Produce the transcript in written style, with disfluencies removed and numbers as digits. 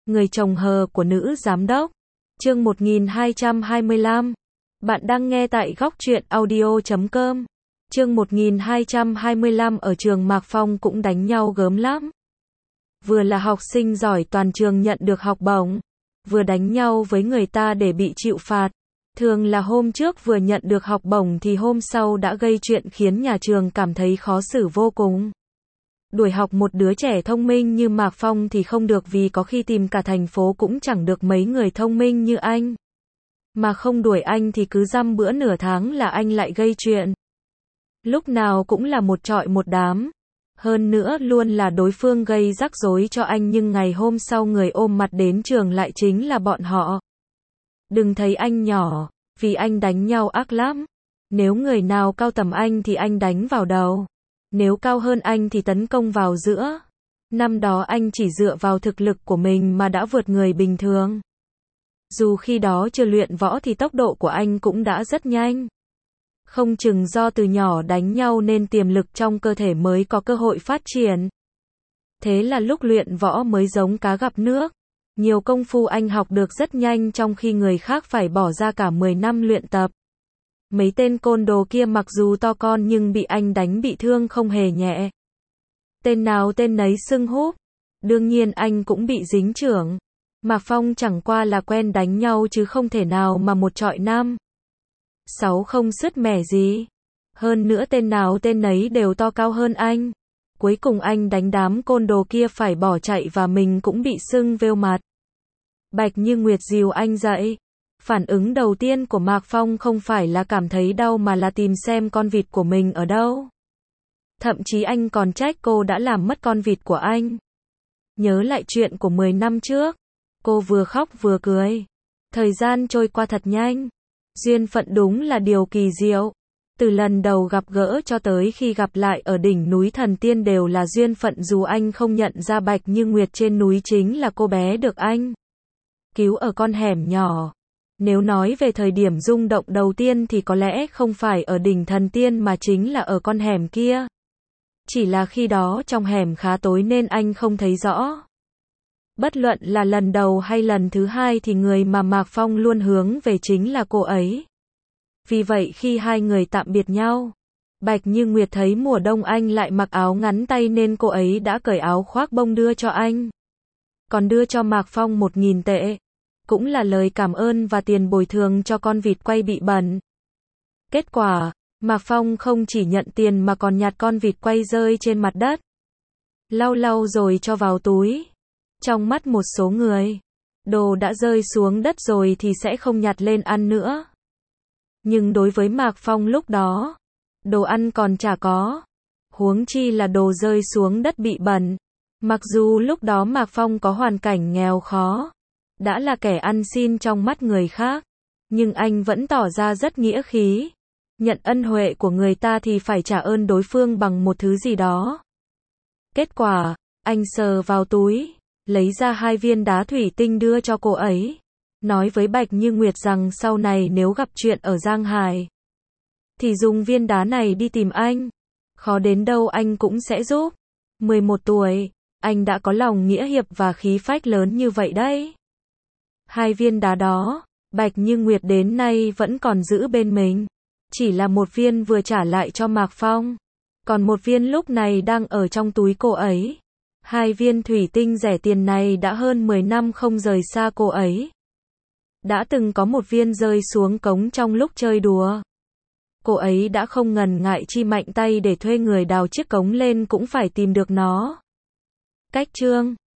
Người chồng hờ của nữ giám đốc. Chương 1225. Bạn đang nghe tại góc truyện audio.com. Chương 1225. Ở trường Mạc Phong cũng đánh nhau gớm lắm. Vừa là học sinh giỏi toàn trường nhận được học bổng, vừa đánh nhau với người ta để bị chịu phạt. Thường là hôm trước vừa nhận được học bổng thì hôm sau đã gây chuyện khiến nhà trường cảm thấy khó xử vô cùng. Đuổi học một đứa trẻ thông minh như Mạc Phong thì không được, vì có khi tìm cả thành phố cũng chẳng được mấy người thông minh như anh. Mà không đuổi anh thì cứ dăm bữa nửa tháng là anh lại gây chuyện. Lúc nào cũng là một trọi một đám. Hơn nữa luôn là đối phương gây rắc rối cho anh, nhưng ngày hôm sau người ôm mặt đến trường lại chính là bọn họ. Đừng thấy anh nhỏ, vì anh đánh nhau ác lắm. Nếu người nào cao tầm anh thì anh đánh vào đầu. Nếu cao hơn anh thì tấn công vào giữa. Năm đó anh chỉ dựa vào thực lực của mình mà đã vượt người bình thường. Dù khi đó chưa luyện võ thì tốc độ của anh cũng đã rất nhanh. Không chừng do từ nhỏ đánh nhau nên tiềm lực trong cơ thể mới có cơ hội phát triển. Thế là lúc luyện võ mới giống cá gặp nước. Nhiều công phu anh học được rất nhanh, trong khi người khác phải bỏ ra cả 10 năm luyện tập. Mấy tên côn đồ kia mặc dù to con nhưng bị anh đánh bị thương không hề nhẹ. Tên nào tên nấy sưng húp. Đương nhiên anh cũng bị dính chưởng. Mạc Phong chẳng qua là quen đánh nhau chứ không thể nào mà một trọi năm. 6 không sứt mẻ gì. Hơn nữa tên nào tên nấy đều to cao hơn anh. Cuối cùng anh đánh đám côn đồ kia phải bỏ chạy và mình cũng bị sưng vêu mặt. Bạch Như Nguyệt dìu anh dậy. Phản ứng đầu tiên của Mạc Phong không phải là cảm thấy đau mà là tìm xem con vịt của mình ở đâu. Thậm chí anh còn trách cô đã làm mất con vịt của anh. Nhớ lại chuyện của 10 năm trước. Cô vừa khóc vừa cười. Thời gian trôi qua thật nhanh. Duyên phận đúng là điều kỳ diệu. Từ lần đầu gặp gỡ cho tới khi gặp lại ở đỉnh núi Thần Tiên đều là duyên phận, dù anh không nhận ra Bạch Như Nguyệt trên núi chính là cô bé được anh cứu ở con hẻm nhỏ. Nếu nói về thời điểm rung động đầu tiên thì có lẽ không phải ở đỉnh Thần Tiên mà chính là ở con hẻm kia. Chỉ là khi đó trong hẻm khá tối nên anh không thấy rõ. Bất luận là lần đầu hay lần thứ hai thì người mà Mạc Phong luôn hướng về chính là cô ấy. Vì vậy khi hai người tạm biệt nhau, Bạch Như Nguyệt thấy mùa đông anh lại mặc áo ngắn tay nên cô ấy đã cởi áo khoác bông đưa cho anh. Còn đưa cho Mạc Phong 1.000 tệ. Cũng là lời cảm ơn và tiền bồi thường cho con vịt quay bị bẩn. Kết quả, Mạc Phong không chỉ nhận tiền mà còn nhặt con vịt quay rơi trên mặt đất. Lau lau rồi cho vào túi. Trong mắt một số người, đồ đã rơi xuống đất rồi thì sẽ không nhặt lên ăn nữa. Nhưng đối với Mạc Phong lúc đó, đồ ăn còn chả có. Huống chi là đồ rơi xuống đất bị bẩn. Mặc dù lúc đó Mạc Phong có hoàn cảnh nghèo khó, đã là kẻ ăn xin trong mắt người khác, nhưng anh vẫn tỏ ra rất nghĩa khí. Nhận ân huệ của người ta thì phải trả ơn đối phương bằng một thứ gì đó. Kết quả, anh sờ vào túi, lấy ra 2 viên đá thủy tinh đưa cho cô ấy. Nói với Bạch Như Nguyệt rằng sau này nếu gặp chuyện ở Giang Hải, thì dùng viên đá này đi tìm anh. Khó đến đâu anh cũng sẽ giúp. 11 tuổi, anh đã có lòng nghĩa hiệp và khí phách lớn như vậy đấy. 2 viên đá đó, Bạch Như Nguyệt đến nay vẫn còn giữ bên mình. Chỉ là một viên vừa trả lại cho Mạc Phong. Còn một viên lúc này đang ở trong túi cô ấy. 2 viên thủy tinh rẻ tiền này đã hơn 10 năm không rời xa cô ấy. Đã từng có một viên rơi xuống cống trong lúc chơi đùa. Cô ấy đã không ngần ngại chi mạnh tay để thuê người đào chiếc cống lên cũng phải tìm được nó. Cách chương